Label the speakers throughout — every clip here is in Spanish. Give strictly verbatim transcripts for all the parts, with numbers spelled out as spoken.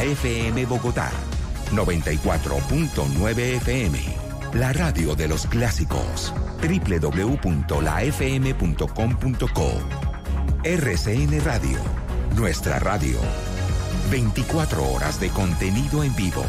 Speaker 1: La F M Bogotá, noventa y cuatro punto nueve F M. La radio de los clásicos. doble u doble u doble u punto la f m punto com punto co. R C N Radio. Nuestra radio. veinticuatro horas de contenido en vivo.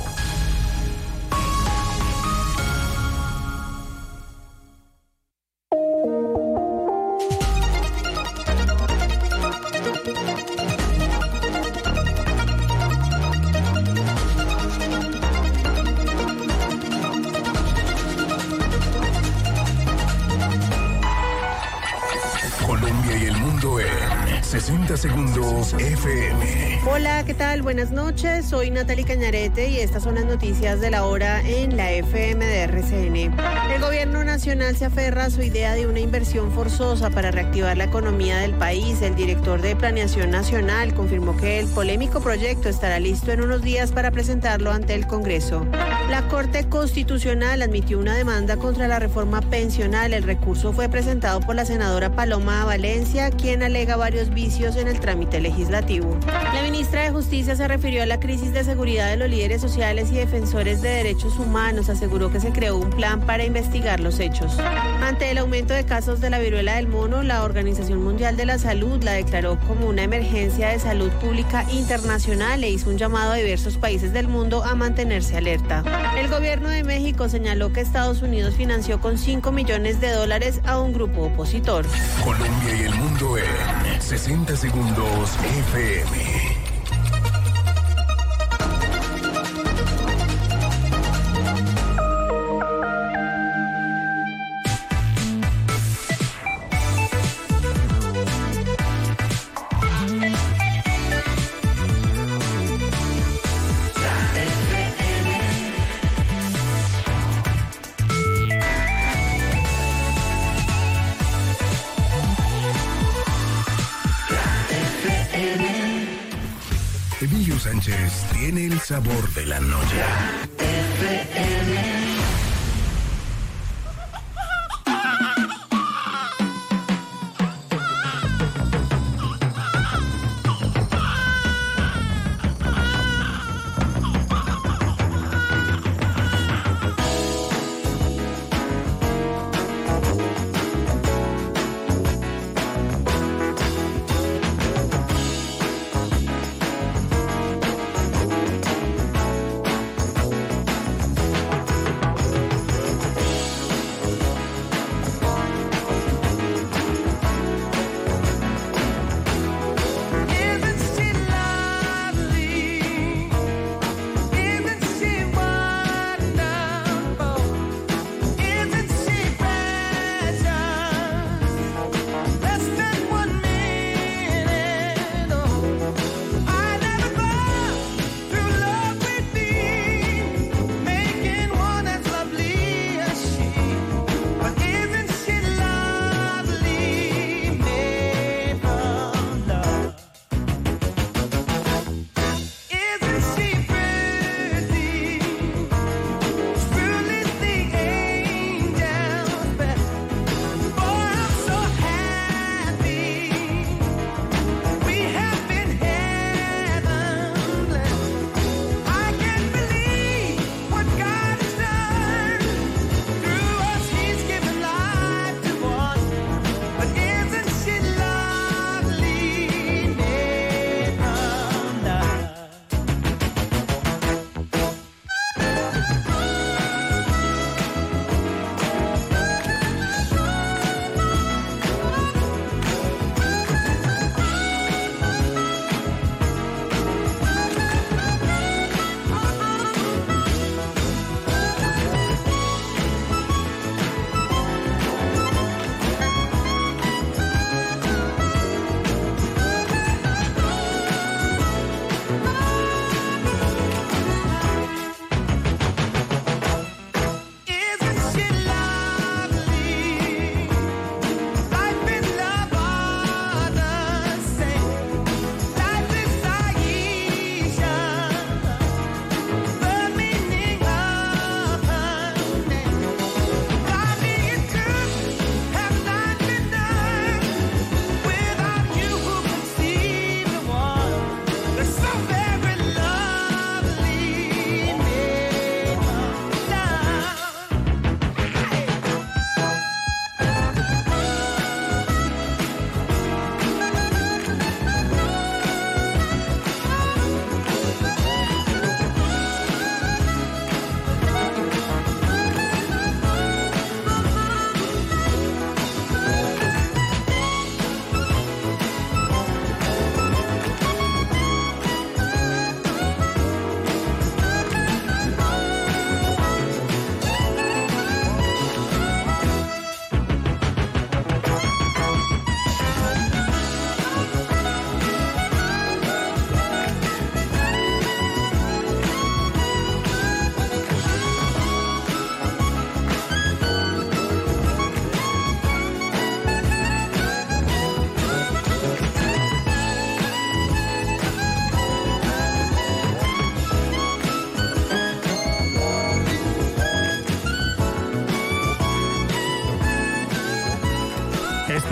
Speaker 2: sesenta segundos F M.
Speaker 3: Hola, ¿qué tal? Buenas noches. Soy Natalie Cañarete y estas son las noticias de la hora en la F M de R C N. El gobierno nacional se aferra a su idea de una inversión forzosa para reactivar la economía del país. El director de Planeación Nacional confirmó que el polémico proyecto estará listo en unos días para presentarlo ante el Congreso. La Corte Constitucional admitió una demanda contra la reforma pensional. El recurso fue presentado por la senadora Paloma Valencia, quien alega varios vicios en el trámite legislativo. La ministra de Justicia se refirió a la crisis de seguridad de los líderes sociales y defensores de derechos humanos. Aseguró que se creó un plan para investigar los hechos. Ante el aumento de casos de la viruela del mono, la Organización Mundial de la Salud la declaró como una emergencia de salud pública internacional e hizo un llamado a diversos países del mundo a mantenerse alerta. El gobierno de México señaló que Estados Unidos financió con cinco millones de dólares a un grupo opositor.
Speaker 2: Colombia y el mundo en sesenta segundos F M. Emilio Sánchez tiene el sabor de la noche. F M.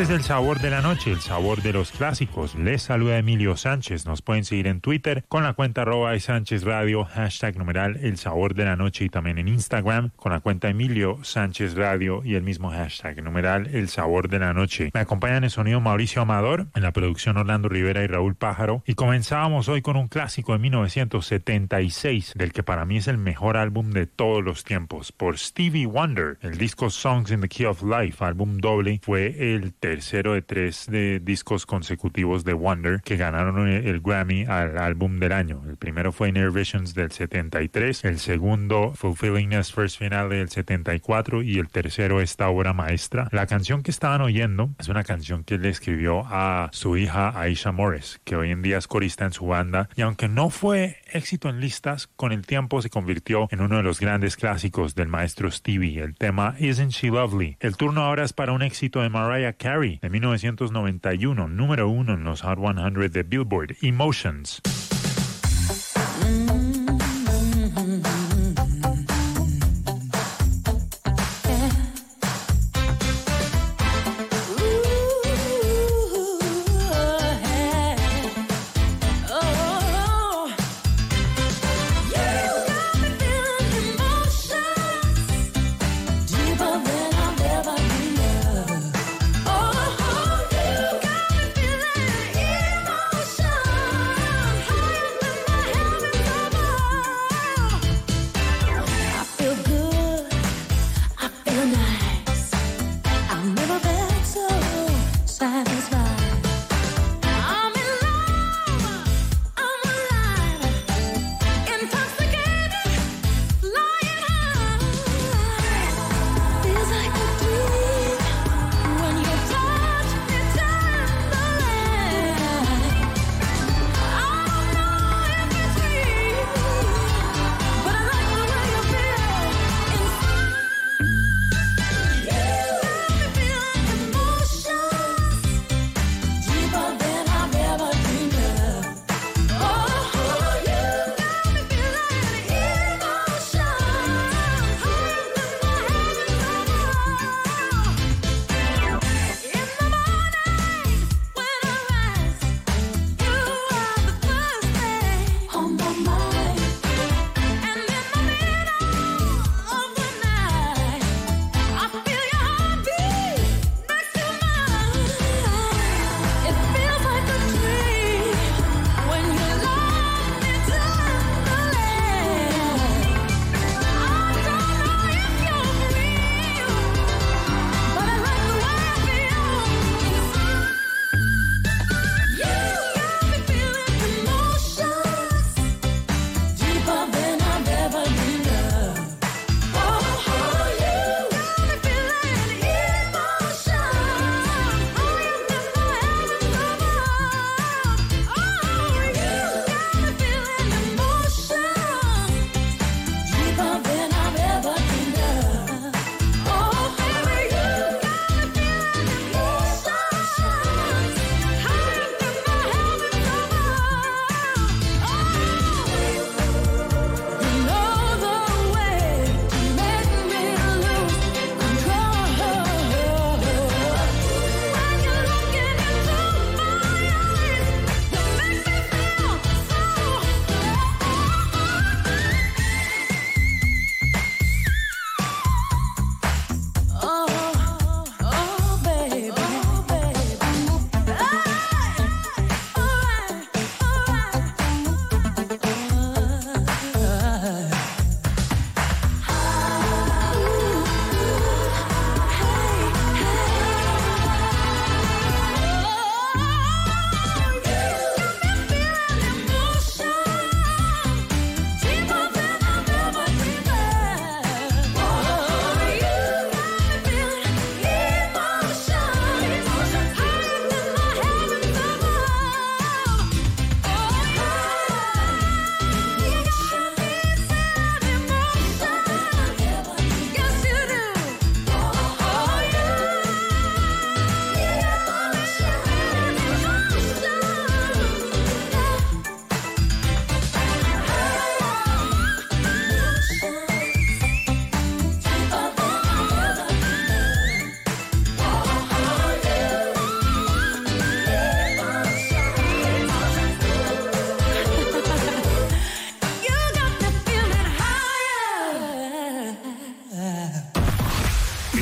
Speaker 4: Este es el sabor de la noche, el sabor de los clásicos. Les saluda Emilio Sánchez. Nos pueden seguir en Twitter con la cuenta arroba Sánchez Radio, hashtag numeral el sabor de la noche, y también en Instagram con la cuenta Emilio Sánchez Radio y el mismo hashtag numeral el sabor de la noche. Me acompañan en sonido Mauricio Amador, en la producción Orlando Rivera y Raúl Pájaro, y comenzábamos hoy con un clásico de mil novecientos setenta y seis, del que para mí es el mejor álbum de todos los tiempos, por Stevie Wonder. El disco Songs in the Key of Life, álbum doble, fue el tercero de tres de discos consecutivos de Wonder que ganaron el Grammy al álbum del año. El primero fue Inner Visions del setenta y tres, el segundo Fulfillingness First Finale del setenta y cuatro y el tercero esta obra maestra. La canción que estaban oyendo es una canción que le escribió a su hija Aisha Morris, que hoy en día es corista en su banda, y aunque no fue éxito en listas, con el tiempo se convirtió en uno de los grandes clásicos del maestro Stevie, el tema Isn't She Lovely. El turno ahora es para un éxito de Mariah Carey de mil novecientos noventa y uno, número uno en los Hot cien de Billboard, Emotions.
Speaker 5: Oh, you got me feeling emotion.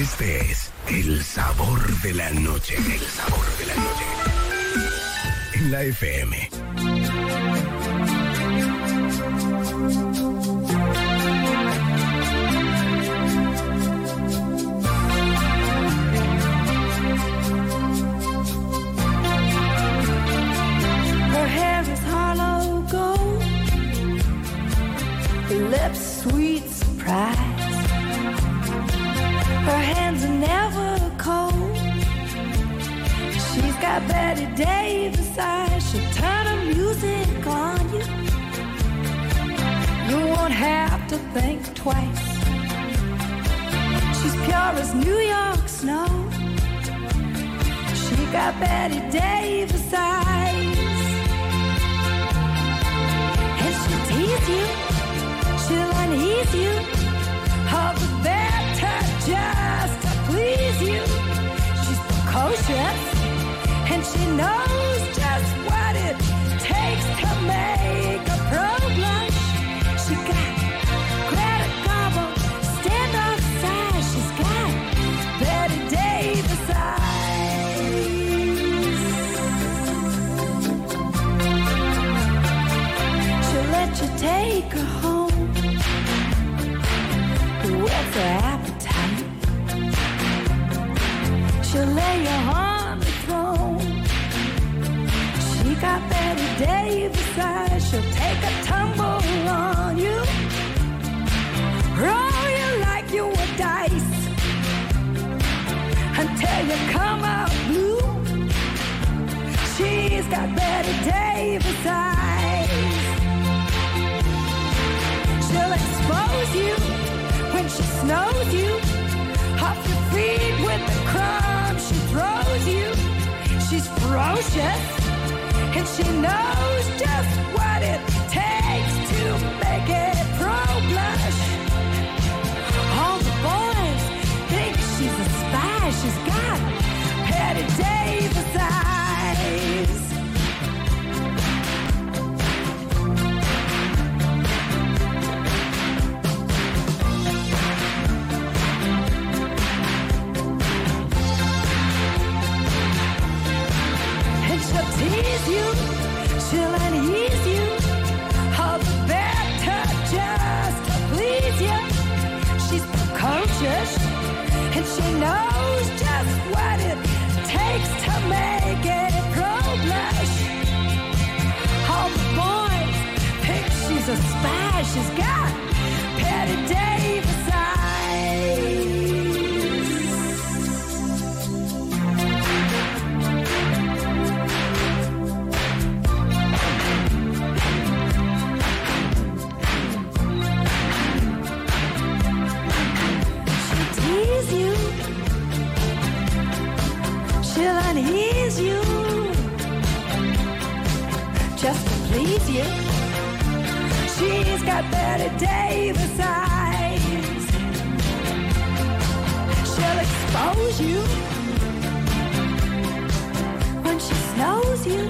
Speaker 2: Este es el sabor de la noche. El sabor de la noche. En la F M.
Speaker 5: Her hair is hollow gold, her lips sweet surprise. Her hands are never cold. She's got Betty Davis eyes. She'll turn her music on you. You won't have to think twice. She's pure as New York snow. She got Betty Davis eyes. And she'll tease you, she'll unease you, all the better just to please you. She's precocious, and she knows just what it takes to make a pro blush. She got Greta Garbo, standoff size. She's got Betty Davis eyes. She'll let you take her home with her appetite. She'll lay you on the throne. She got Betty Davis eyes. She'll take a tumble on you, roll you like you were dice, until you come out blue. She's got Betty Davis eyes. She'll expose you when she snows you, off your feet with the crumbs she throws you. She's ferocious, and she knows just what it takes to make it pro blush. All the boys think she's a spy. She's got Betty Davis eyes. She'll tease you, she'll unease you, all the better just to please you. She's precocious, and she knows just what it takes to make it pro blush. All the boys think she's a spy. She's got Betty Davis eyes. You. She'll unease you just to please you. She's got Betty Davis eyes. She'll expose you when she snows you.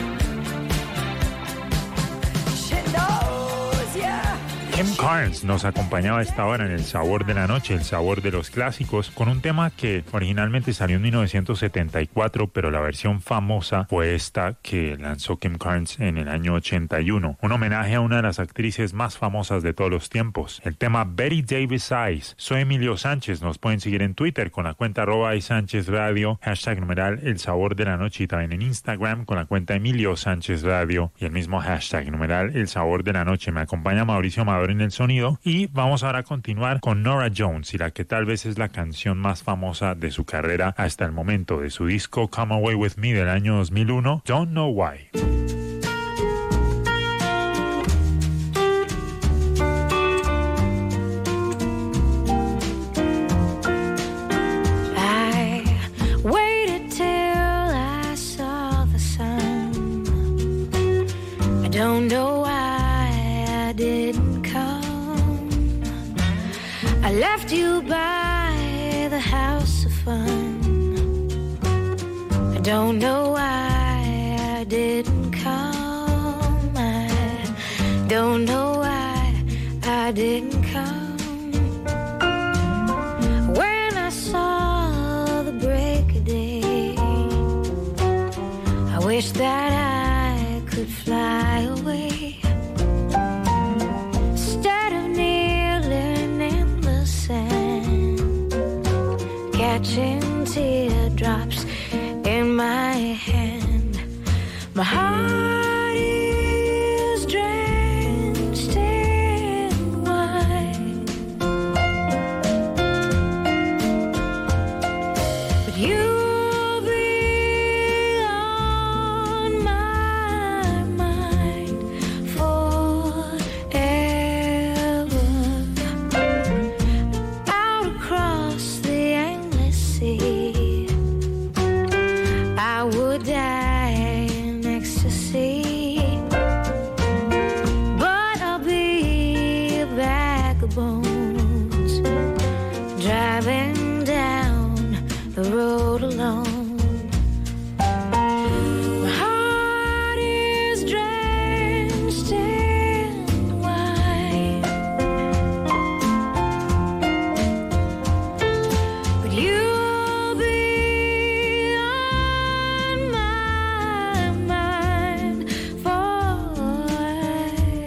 Speaker 5: She knows you.
Speaker 4: Kim Carnes nos acompañaba a esta hora en El Sabor de la Noche, el sabor de los clásicos, con un tema que originalmente salió en mil novecientos setenta y cuatro, pero la versión famosa fue esta que lanzó Kim Carnes en el año ochenta y uno. Un homenaje a una de las actrices más famosas de todos los tiempos. El tema Betty Davis Eyes. Soy Emilio Sánchez, nos pueden seguir en Twitter con la cuenta arroba Sánchez Radio, hashtag numeral El Sabor de la Noche, y también en Instagram con la cuenta Emilio Sánchez Radio y el mismo hashtag numeral El Sabor de la Noche. Me acompaña Mauricio Amador en el sonido y vamos ahora a continuar con Norah Jones y la que tal vez es la canción más famosa de su carrera hasta el momento, de su disco Come Away With Me del año dos mil uno, Don't Know Why.
Speaker 5: Don't know why I didn't come. I left you by the house of fun. I don't know why I didn't come. I don't know why I didn't come. When I saw catching teardrops in my hand. My heart is drenched in wine, but you'll be on my mind forever. Out across the endless sea, I would die in ecstasy, but I'll be a bag of bones driving down the road alone. My heart is drenched in wine, but you'll be on my mind forever.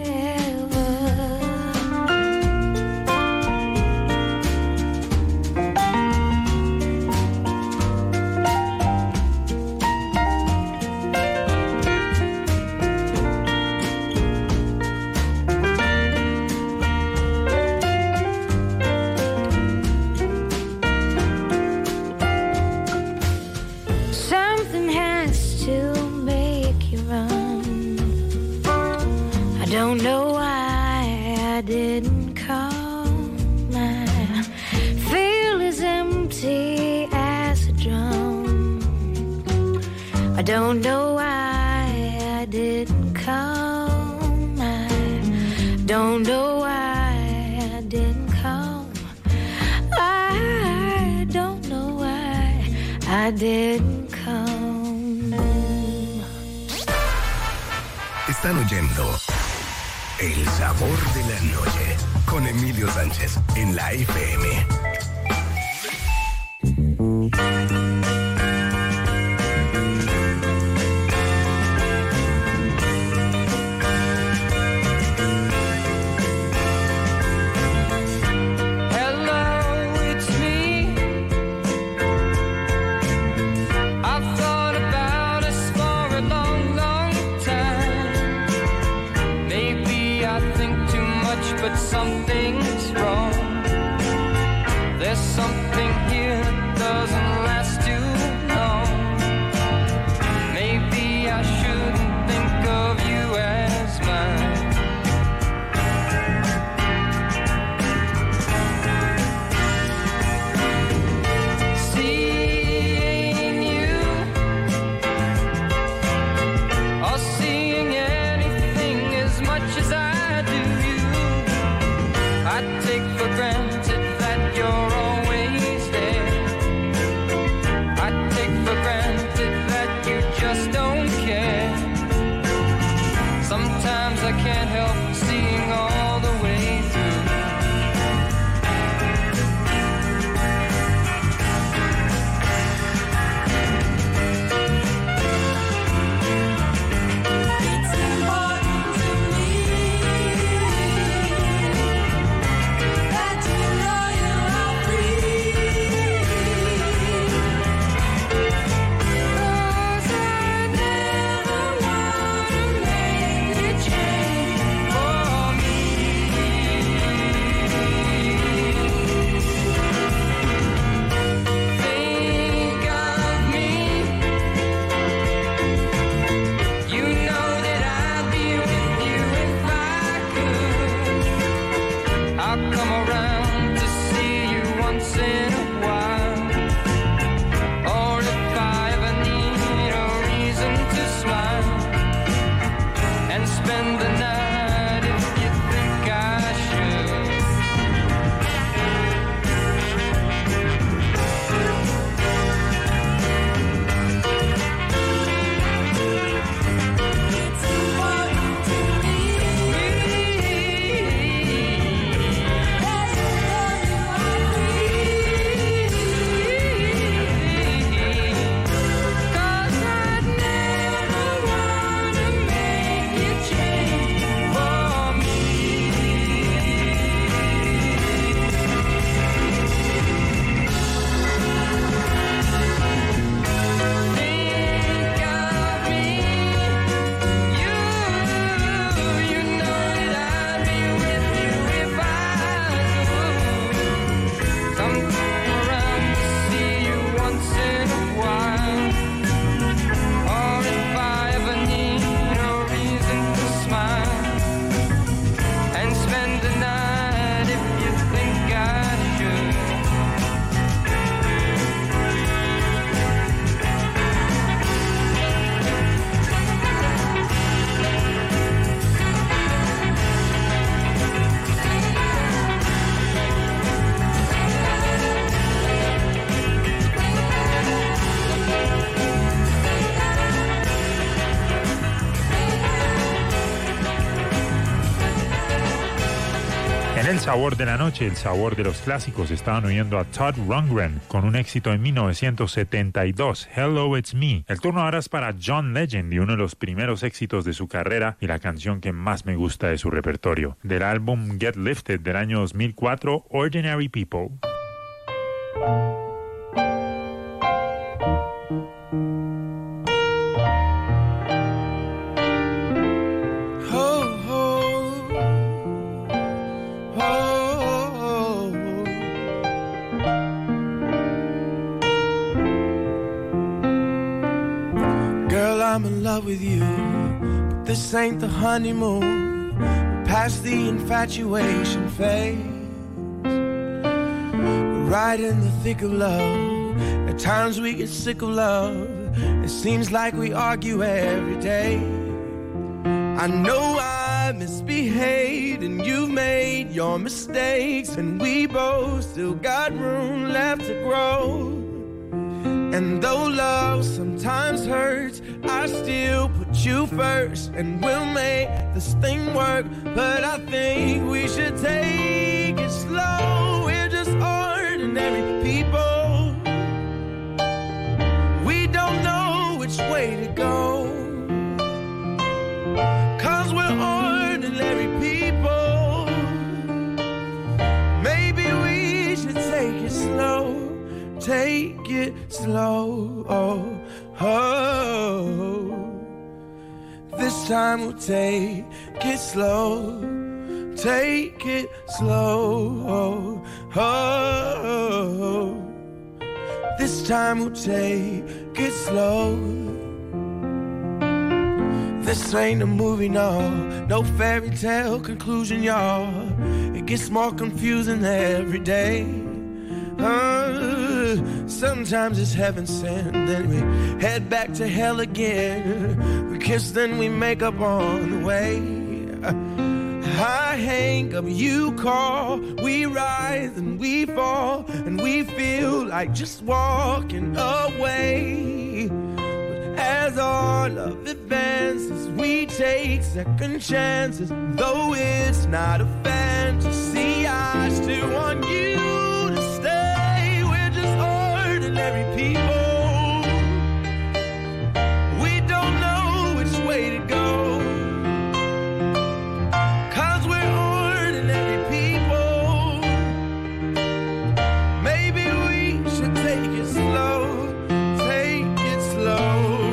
Speaker 5: Something has to make you run. I don't know why I didn't call. My feel as empty as a drum. I don't know why I didn't come. I don't know why I didn't come. I don't know why I didn't come.
Speaker 2: Están oyendo El Sabor de la Noche con Emilio Sánchez en la F M.
Speaker 6: Hello, it's me. I've thought about us for a long, long time. Maybe I think too much, but something's wrong. There's something here that doesn't last too long. Maybe I shouldn't think of you as mine. Seeing you, or seeing anything as much as I do you,
Speaker 4: sabor de la noche, el sabor de los clásicos. Estaban oyendo a Todd Rundgren con un éxito en mil novecientos setenta y dos, Hello It's Me. El turno ahora es para John Legend y uno de los primeros éxitos de su carrera y la canción que más me gusta de su repertorio. Del álbum Get Lifted del año dos mil cuatro, Ordinary People.
Speaker 7: I'm in love with you, but this ain't the honeymoon. We're past the infatuation phase. We're right in the thick of love. At times we get sick of love. It seems like we argue every day. I know I misbehaved and you've made your mistakes, and we both still got room left to grow. And though love sometimes hurts, I still put you first, and we'll make this thing work. But I think we should take it slow. We're just ordinary people. We don't know which way to go, 'cause we're ordinary people. Maybe we should take it slow. Take it slow, oh, oh. This time we'll take it slow. Take it slow, oh, oh. This time we'll take it slow. This ain't a movie, no, no fairy tale conclusion, y'all. It gets more confusing every day. Uh, sometimes it's heaven sent, then we head back to hell again. We kiss, then we make up on the way. I hang up, you call, we rise and we fall, and we feel like just walking away. But as our love advances, we take second chances. Though it's not a fantasy, I still want you to stay. We're just ordinary people. We don't know which way to go, 'cause we're ordinary people. Maybe we should take it slow. Take it slow.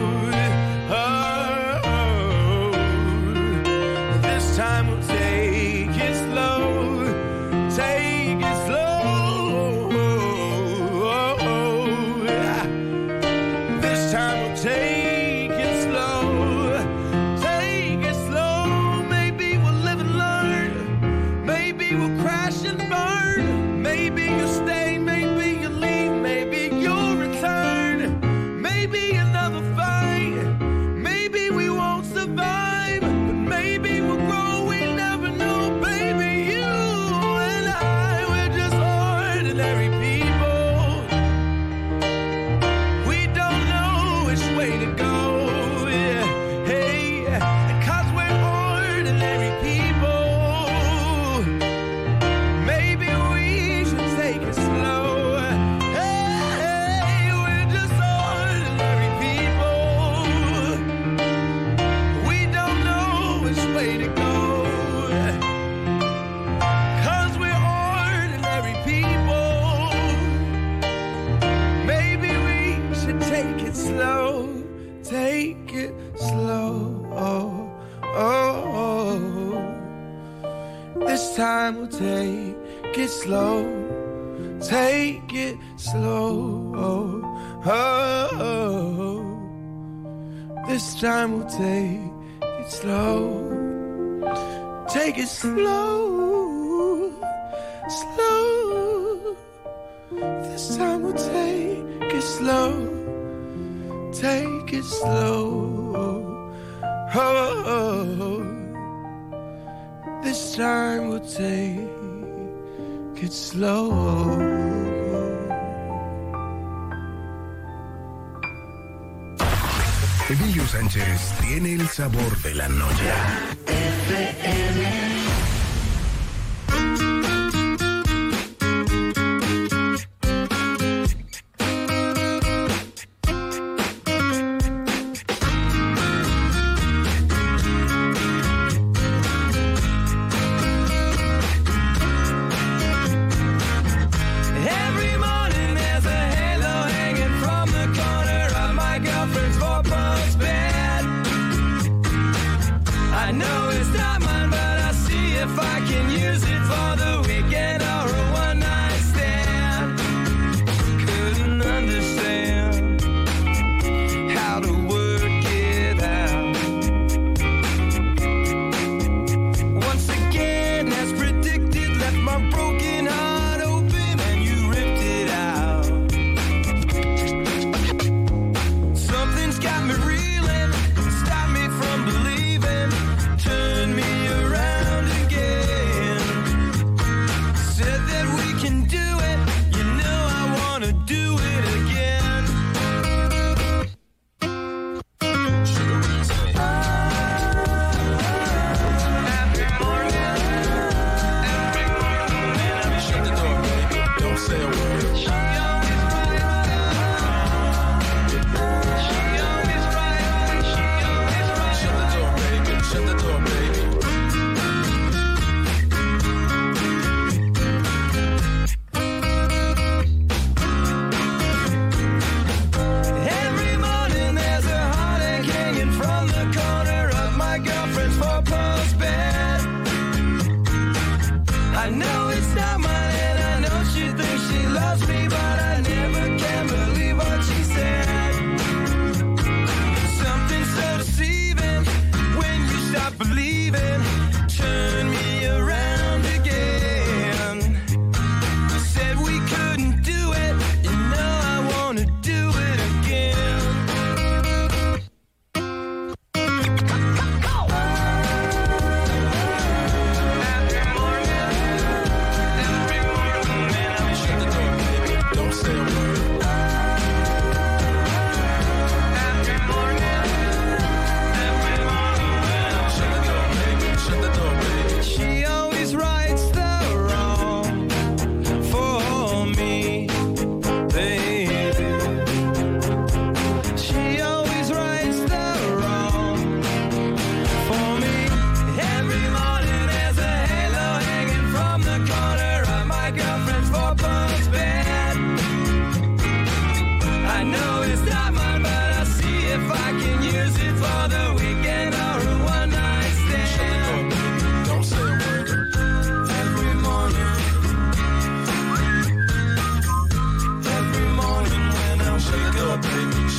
Speaker 7: Oh, this time we'll take it slow. Take it slow. This time we'll take it slow. Take it slow. Maybe we'll live and learn. Maybe we'll crash and burn. Maybe you'll stay, maybe you'll leave, maybe you'll return. Maybe another fight. Maybe we won't survive, but maybe we'll grow. We never know, baby. You and I, we're just ordinary people. We don't know which way to go. Yeah. Hey, 'cause we're ordinary people. Maybe we should take it slow. Hey, we're just ordinary people. We don't know which way to go, 'cause we're ordinary people. Maybe we should take it slow. Take it slow. Oh, oh, oh. This time we'll take it slow. Take it slow. Oh, oh, oh. This time we'll take it slow. Take it slow. Slow. This time we'll take it slow. Take it slow. Oh, oh. This time we'll take it slow.
Speaker 2: Emilio Sánchez tiene el sabor de la noche.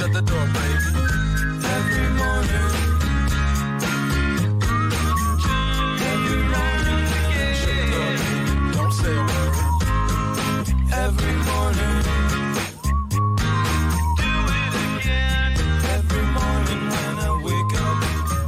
Speaker 7: Shut the door, baby. Every morning. Every morning. Shut the door, baby. Don't say a word. Every morning. Do it again. Every morning when I wake up.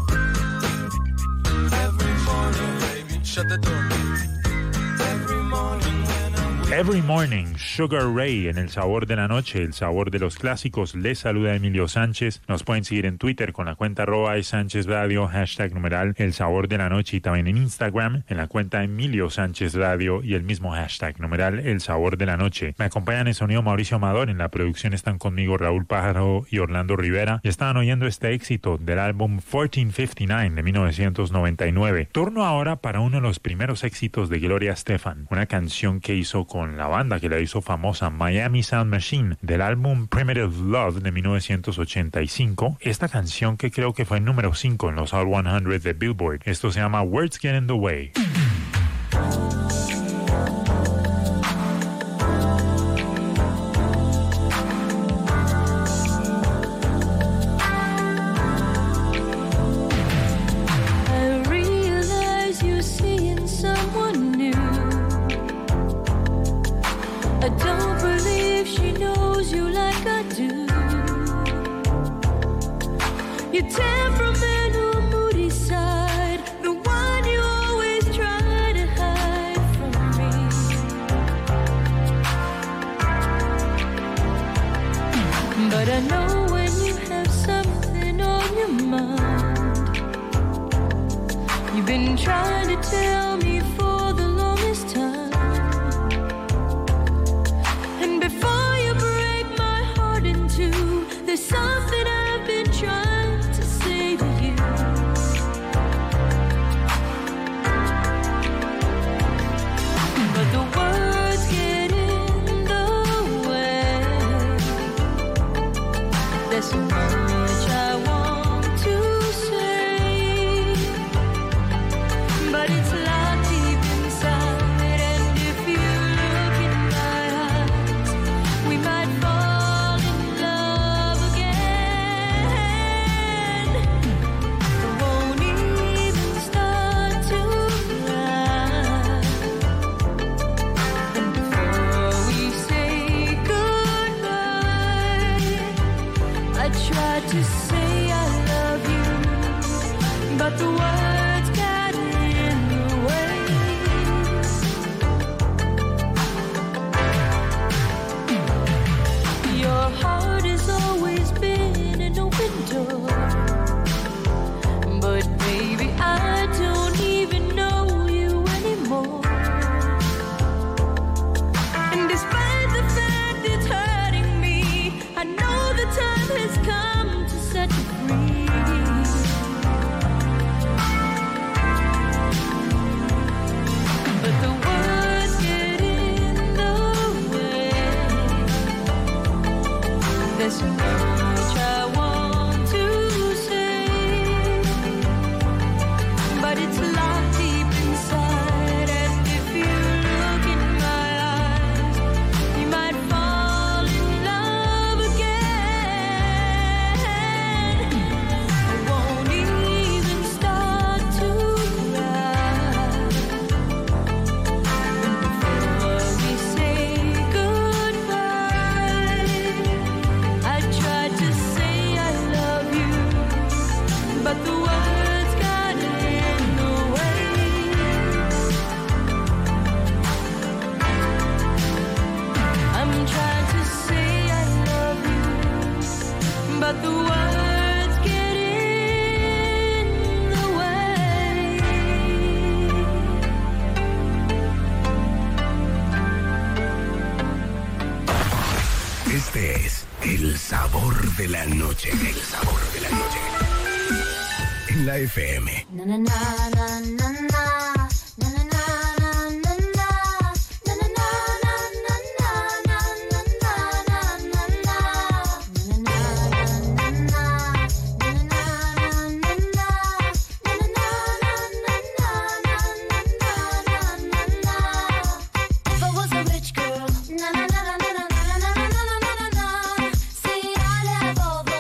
Speaker 7: Every morning, baby. Shut the door. Every morning when I wake up.
Speaker 4: Every Morning, Sugar Ray, en El Sabor de la Noche, el sabor de los clásicos. Les saluda Emilio Sánchez. Nos pueden seguir en Twitter con la cuenta arroba Sánchez Radio, hashtag numeral El Sabor de la Noche, y también en Instagram en la cuenta Emilio Sánchez Radio y el mismo hashtag numeral El Sabor de la Noche. Me acompañan en sonido Mauricio Amador, en la producción están conmigo Raúl Pájaro y Orlando Rivera, y estaban oyendo este éxito del álbum mil cuatrocientos cincuenta y nueve de mil novecientos noventa y nueve. Turno ahora para uno de los primeros éxitos de Gloria Estefan, una canción que hizo con la banda que la hizo famosa, Miami Sound Machine, del álbum Primitive Love de mil novecientos ochenta y cinco. Esta canción que creo que fue el número cinco en los Hot cien de Billboard. Esto se llama Words Get in the Way.
Speaker 5: I don't believe she knows you like I do. Your temperamental, moody side, the one you always try to hide from me. But I know when you have something on your mind. You've been trying to tell me for the longest time. There's something I've been trying to say to you. But the words get in the way. There's so much I want to say, but it's locked deep inside. And if you look in my eyes, we might fall. To say I love you, but the words got in the way. Your heart has always been an open door, but baby, I don't even know you anymore. And despite the fact it's hurting me, I know the time has come to set you free. But the words get in the way. There's so much I want to say, but it's locked deep inside. And if you look in my eyes, you might fall in love again. I won't even start to cry. Before we say goodbye, I tried to say I love you, but the words got in the way. I'm trying to say I love you, but the words get in the way.
Speaker 2: Este es el sabor de la noche. El sabor de la noche. En la F M.
Speaker 5: Na na na na na na. Na na na na na na. Na na na na na na. Na na na na na na. Na na na na na. Na na na na na. Na na na na na na. If I was a rich girl, na na na na na na na na na na na. See, I'd have all the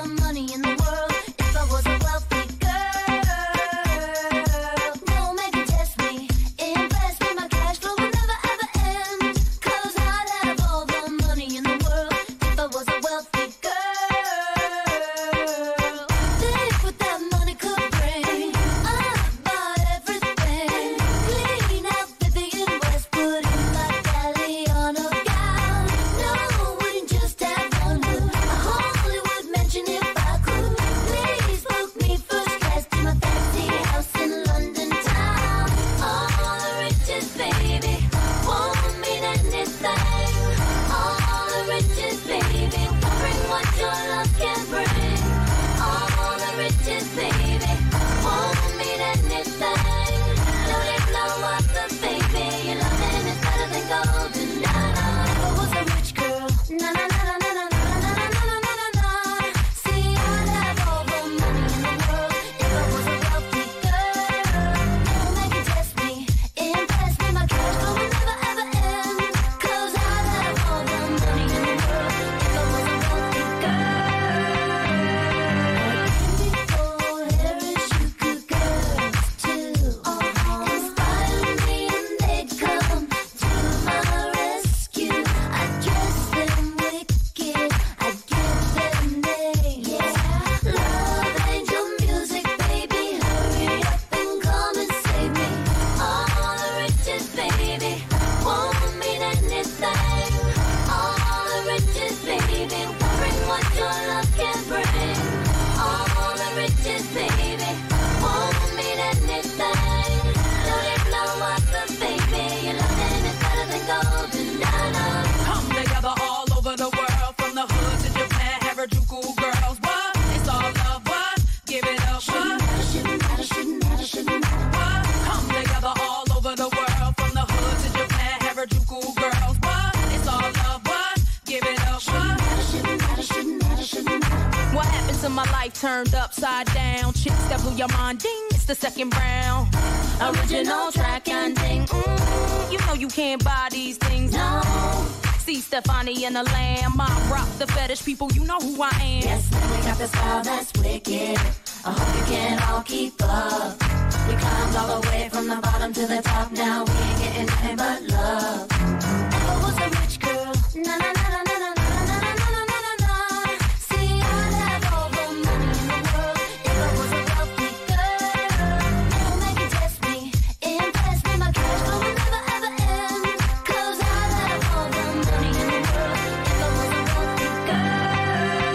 Speaker 8: of my life turned upside down. Chicks that blew your mind, ding, it's the second round. Original track and ding, mm, you know you can't buy these things, no. See Stefani and the Lamb, I rock the fetish people, you know who I am.
Speaker 5: Yes, man, we got the style that's wicked. I hope you can all keep up. We climbed all the way from the bottom to the top. Now we ain't getting nothing but love. Ever was a rich girl, na na na na na na na na na na na na. See, I'd have all the money in the world if I was a wealthy girl. Never make it test me, impress me, my cash flow will never ever end. 'Cause I'd have all the money in the world if I was a wealthy girl.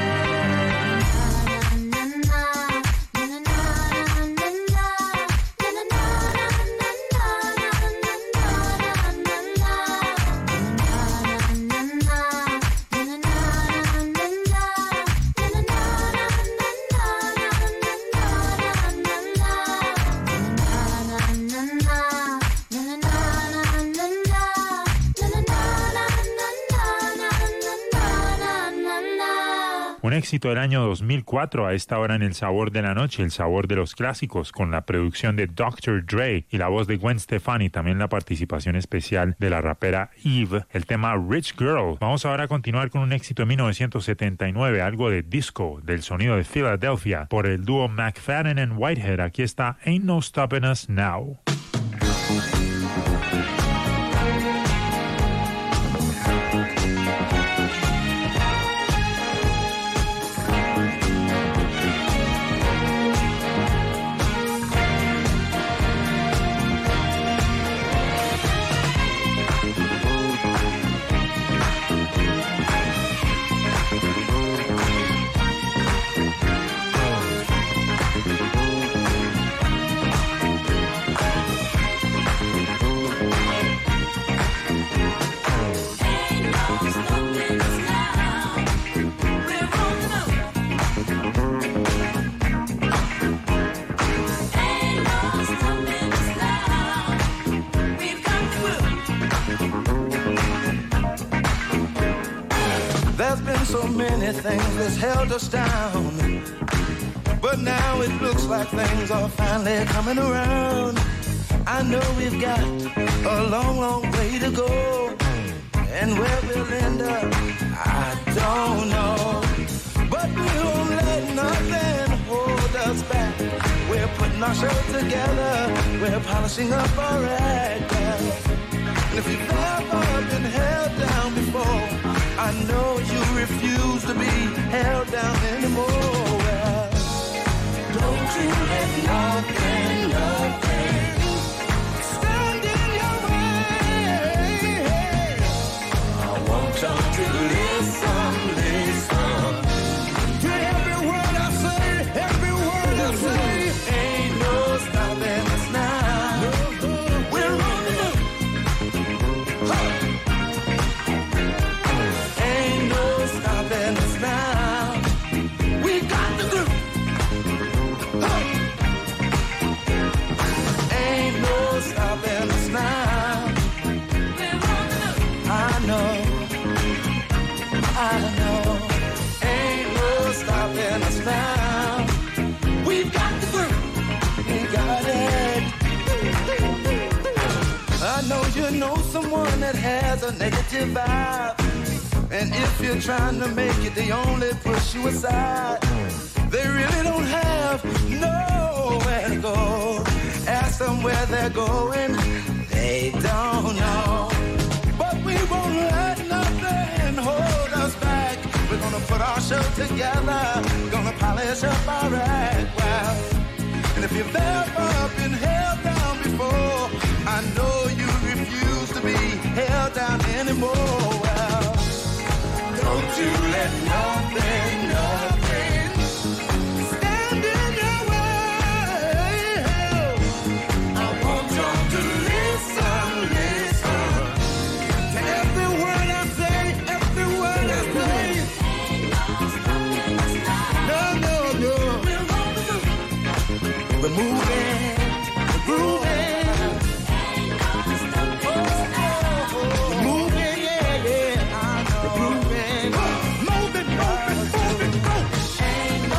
Speaker 5: Na na na na na na na na na na na
Speaker 4: Un éxito del año dos mil cuatro a esta hora en El Sabor de la Noche, el sabor de los clásicos, con la producción de doctor Dre y la voz de Gwen Stefani, también la participación especial de la rapera Eve, el tema Rich Girl. Vamos ahora a continuar con un éxito de mil novecientos setenta y nueve, algo de disco, del sonido de Philadelphia, por el dúo McFadden and Whitehead. Aquí está Ain't No Stopping Us Now.
Speaker 7: So many things that's held us down, but now it looks like things are finally coming around. I know we've got a long, long way to go, and where we'll end up, I don't know. But we won't let nothing hold us back. We're putting our show together, we're polishing up our act. And if you've ever been held down before, I know you refuse to be held down anymore. Well, don't you let nothing, nothing stand in your way. I want y'all to listen, listen to every word I say, every word I say. Ain't no stopping us now. We're rolling up. Huh. Stopping us now. We got the groove. Hey. Ain't no stopping us now. I know, I know. Ain't no stopping us now. We've got the groove. We got it. I know you know someone that has a negative vibe, and if you're trying to make it, they only push you aside. They really don't have nowhere to go. Ask them where they're going, they don't know. But we won't let nothing hold us back. We're gonna put our show together, we're gonna polish up our act. Well, and if you've ever been held down before, I know you refuse to be held down anymore. Well, don't you let nothing, nothing stand in your way. I want y'all to listen, listen to every word I say, every word I say. No, no, no. We're moving, we're grooving. We're moving, yeah, yeah. We're grooving. Move it, move it, move it, move it.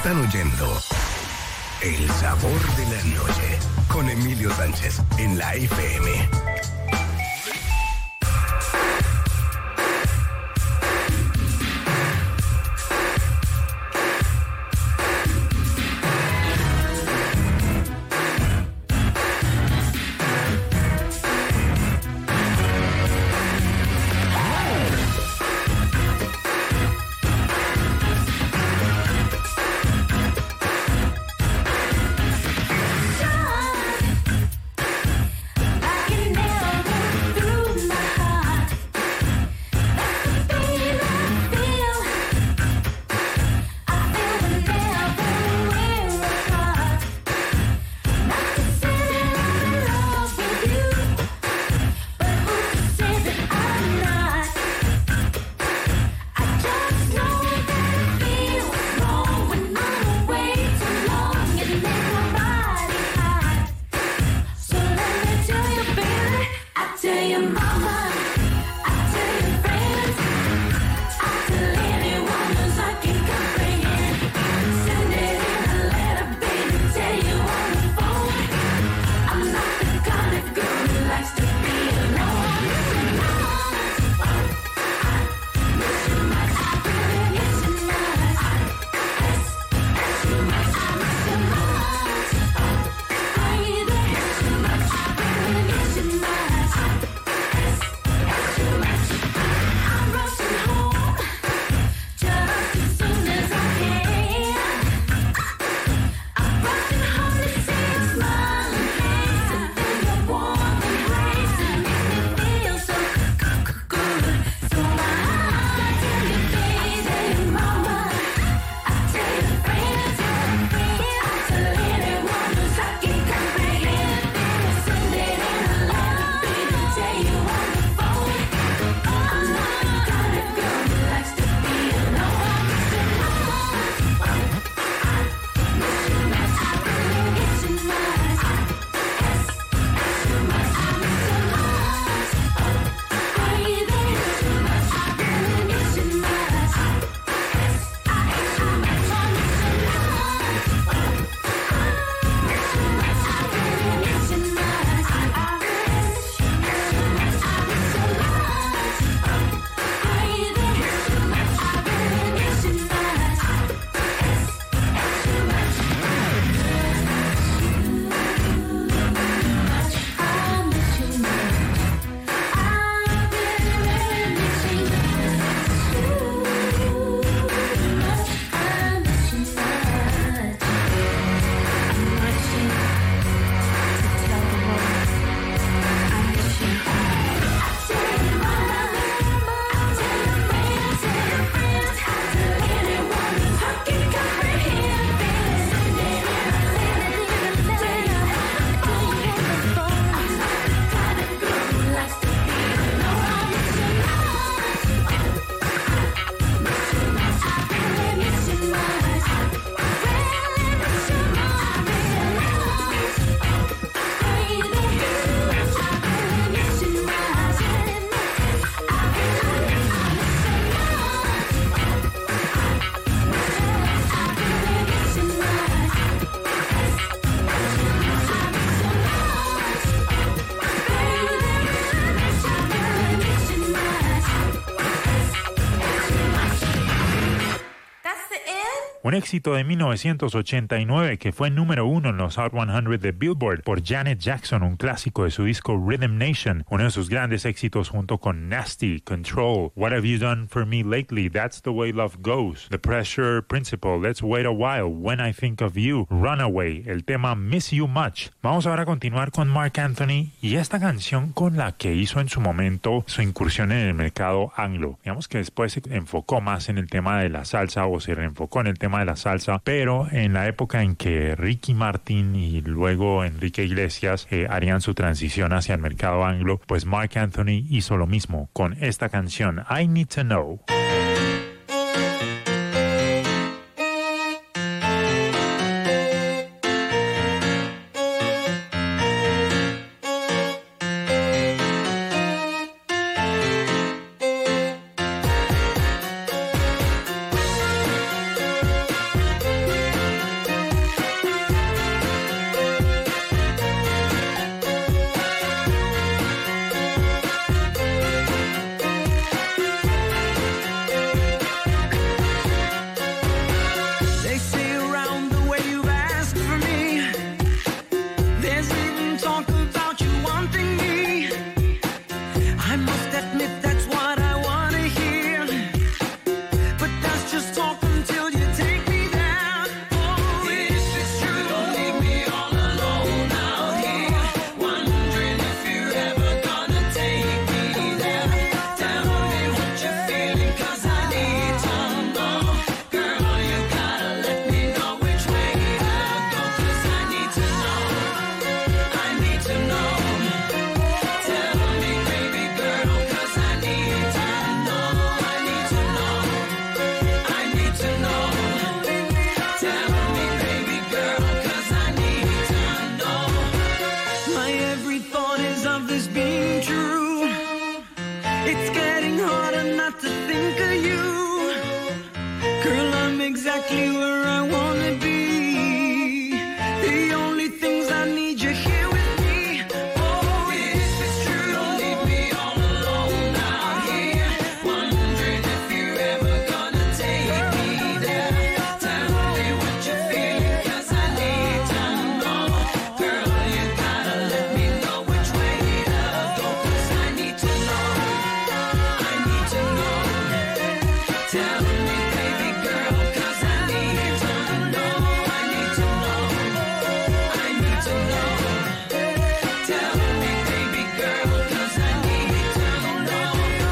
Speaker 2: Están oyendo El Sabor de la Noche con Emilio Sánchez en la F M.
Speaker 4: Un éxito de mil novecientos ochenta y nueve que fue número uno en los Hot cien de Billboard por Janet Jackson, un clásico de su disco Rhythm Nation, uno de sus grandes éxitos junto con Nasty, Control, What Have You Done For Me Lately, That's the Way Love Goes, The Pressure Principle, Let's Wait a While, When I Think of You, Runaway, el tema Miss You Much. Vamos ahora a continuar con Marc Anthony y esta canción con la que hizo en su momento su incursión en el mercado anglo. Digamos que después se enfocó más en el tema de la salsa o se reenfocó en el tema de la salsa, pero en la época en que Ricky Martin y luego Enrique Iglesias eh, harían su transición hacia el mercado anglo, pues Marc Anthony hizo lo mismo con esta canción, I Need to Know.
Speaker 9: always been true. It's getting harder not to think of you. Girl, I'm exactly where I wanna be. The only things I need you here with me. Oh, if it's true, don't leave me all alone out here. Wondering if you're ever gonna take me there. Tell me what you're feeling, 'cause I need to know. Girl, you gotta let me know which way to go, 'cause I need to know. I need to know. Tell me, baby girl, 'cause I need to know. I need to know. I need to know. Tell me, baby girl, 'cause I need to know.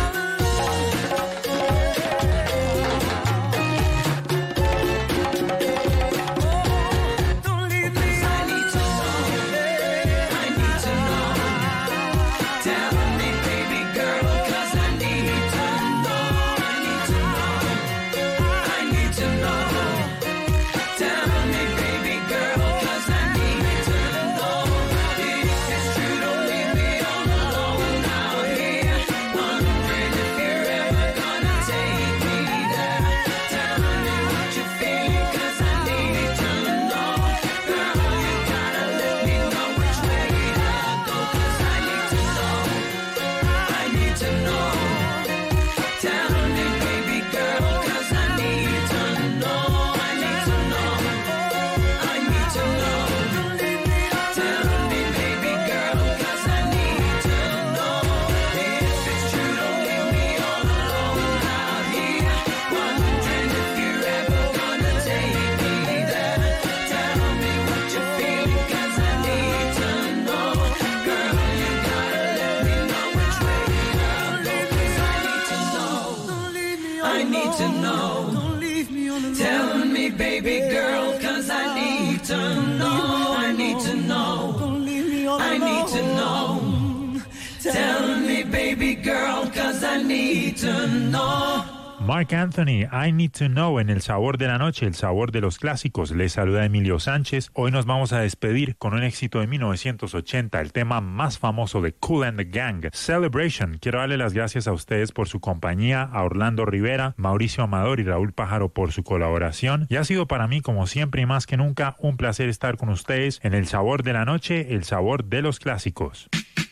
Speaker 9: Don't leave me. I need to know. I need to know. Tell me, baby girl, 'cause I need to know. I need to know. I need to know. Tell me, baby girl, 'cause I need to know. If it's true, don't leave me all alone out here. Wondering if you're ever gonna take me there. Tell me what you're feeling, 'cause I need to know. Girl, you gotta let me know which way to go, 'cause I need to know. I need to know. Tell me, baby girl, 'cause I need to know. I need to know. I need to know. Tell me, baby girl, 'cause I need to know. If it's true, don't leave me all alone out here. Wondering if you're ever gonna take me there. Tell me what you're feeling, 'cause I need to know. Girl, you gotta let me know which way to go, 'cause I need to know. I need to know. Tell me, baby girl, 'cause I need to know. I need to know. I need to know. Tell me, baby girl, 'cause I need to know.
Speaker 4: Mark Anthony, I Need to Know en El Sabor de la Noche, el sabor de los clásicos. Les saluda Emilio Sánchez. Hoy nos vamos a despedir con un éxito de mil novecientos ochenta, el tema más famoso de Kool and the Gang, Celebration. Quiero darle las gracias a ustedes por su compañía, a Orlando Rivera, Mauricio Amador y Raúl Pájaro por su colaboración. Y ha sido para mí, como siempre y más que nunca, un placer estar con ustedes en El Sabor de la Noche, el sabor de los clásicos.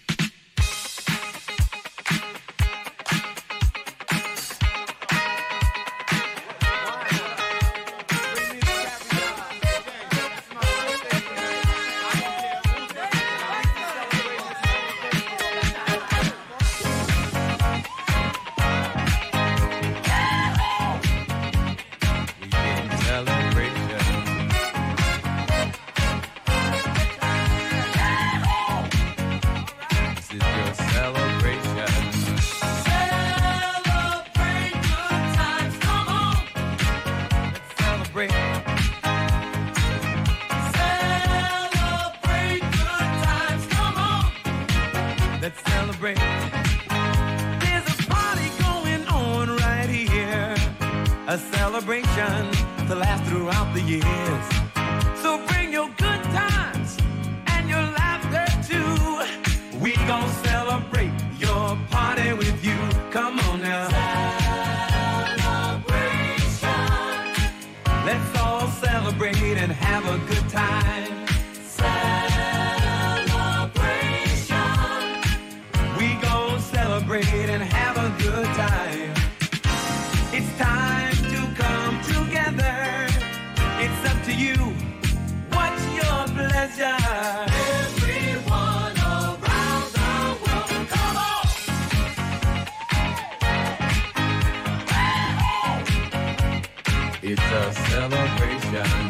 Speaker 9: A celebration to last throughout the years. So bring your good times and your laughter too. We gon' celebrate your party with you. Come on now. Celebration. Let's all celebrate and have a good time. Celebration. We gon' celebrate and have a good time. It's time to come together. It's up to you. What's your pleasure? Everyone around the world, come on! It's a celebration.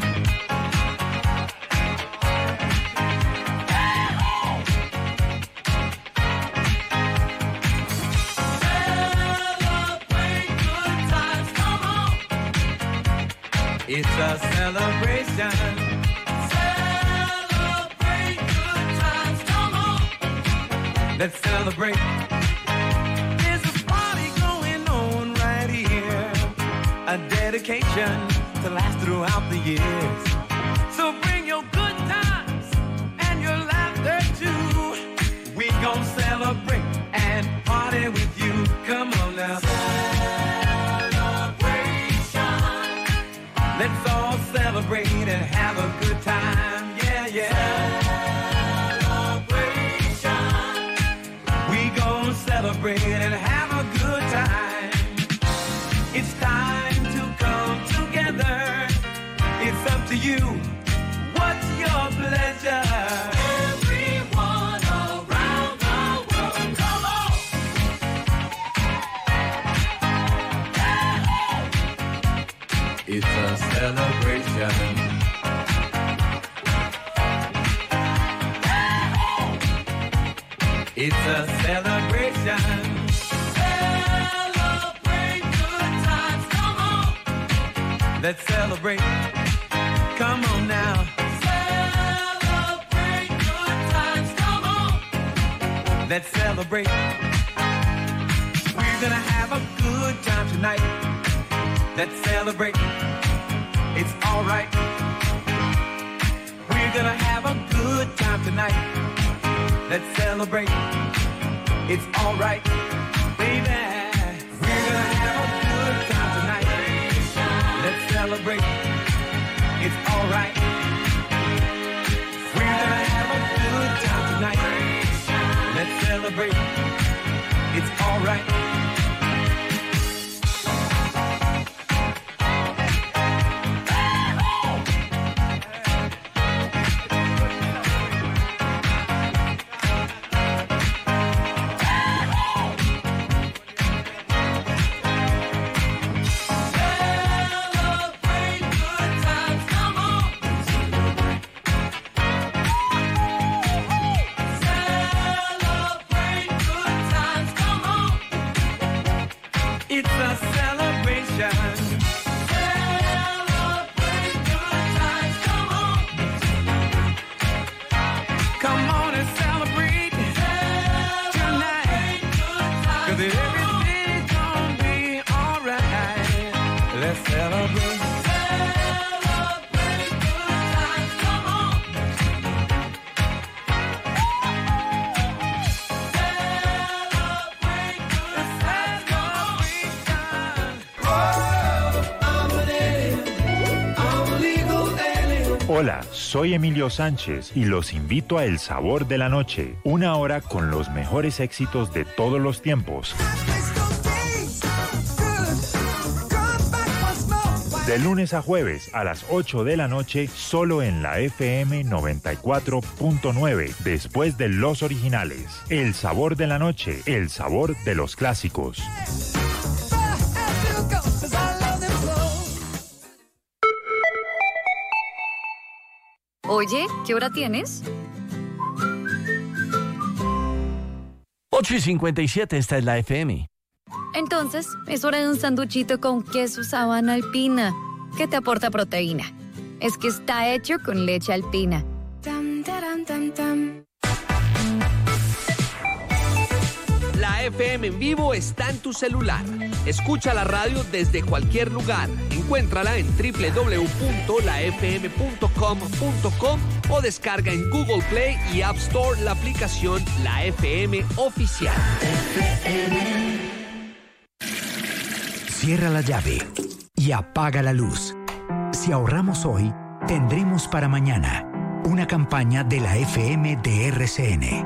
Speaker 9: It's a celebration. Celebrate good times, come on. Let's celebrate. There's a party going on right here. A dedication to last throughout the years. So bring your good times and your laughter too. We gon' celebrate.
Speaker 7: celebrate and have a good time. It's time to come together. It's up to you. What's your pleasure? Everyone around the world, come on. It's a celebration. It's a celebration. Celebrate good times, come on. Let's celebrate. Come on now. Celebrate good times, come on. Let's celebrate. We're gonna have a good time tonight. Let's celebrate. It's alright. We're gonna have a good time tonight. Let's celebrate. It's alright, baby. We're gonna have a good time tonight. Let's celebrate. It's alright. We're gonna have a good time tonight. Let's celebrate. It's alright.
Speaker 4: Hola, soy Emilio Sánchez y los invito a El Sabor de la Noche, una hora con los mejores éxitos de todos los tiempos. De lunes a jueves a las ocho de la noche, solo en la F M noventa y cuatro punto nueve, después de los originales. El Sabor de la Noche, el sabor de los clásicos.
Speaker 10: Oye, ¿qué hora tienes?
Speaker 11: ocho y cincuenta y siete, esta es la F M.
Speaker 10: Entonces, es hora de un sanduchito con queso sabana alpina, que te aporta proteína. Es que está hecho con leche alpina. Tam, taram, tam, tam.
Speaker 12: La F M en vivo está en tu celular. Escucha la radio desde cualquier lugar. Encuéntrala en doble u doble u doble u punto la f m punto com punto com o descarga en Google Play y App Store la aplicación La F M Oficial.
Speaker 13: Cierra la llave y apaga la luz. Si ahorramos hoy, tendremos para mañana. Una campaña de la F M de R C N.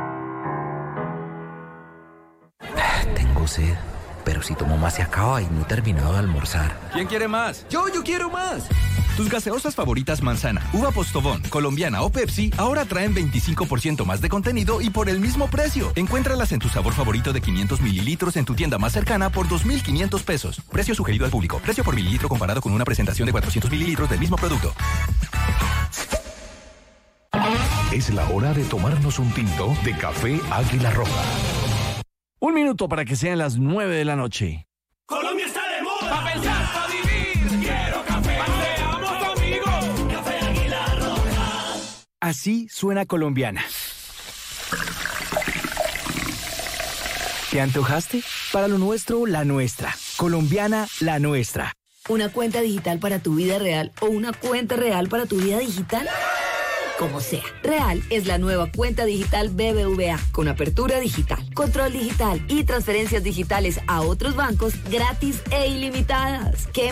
Speaker 14: Tengo sed, pero si tomo más se acaba y no he terminado de almorzar.
Speaker 15: ¿Quién quiere más?
Speaker 14: Yo, yo quiero más.
Speaker 15: Tus gaseosas favoritas manzana, uva postobón, colombiana o Pepsi ahora traen veinticinco por ciento más de contenido y por el mismo precio. Encuéntralas en tu sabor favorito de quinientos mililitros en tu tienda más cercana por dos mil quinientos pesos. Precio sugerido al público. Precio por mililitro comparado con una presentación de cuatrocientos mililitros del mismo producto.
Speaker 2: Es la hora de tomarnos un tinto de café Águila Roja.
Speaker 11: Un minuto para que sean las nueve de la noche.
Speaker 9: Colombia está de moda. Pa' pensar, pa' vivir. Quiero café. Paseamos, amigos. Café Águila Roja.
Speaker 16: Así suena Colombiana. ¿Te antojaste? Para lo nuestro, la nuestra. Colombiana, la nuestra.
Speaker 17: ¿Una cuenta digital para tu vida real o una cuenta real para tu vida digital? Como sea. Real es la nueva cuenta digital B B V A con apertura digital, control digital y transferencias digitales a otros bancos gratis e ilimitadas. ¿Qué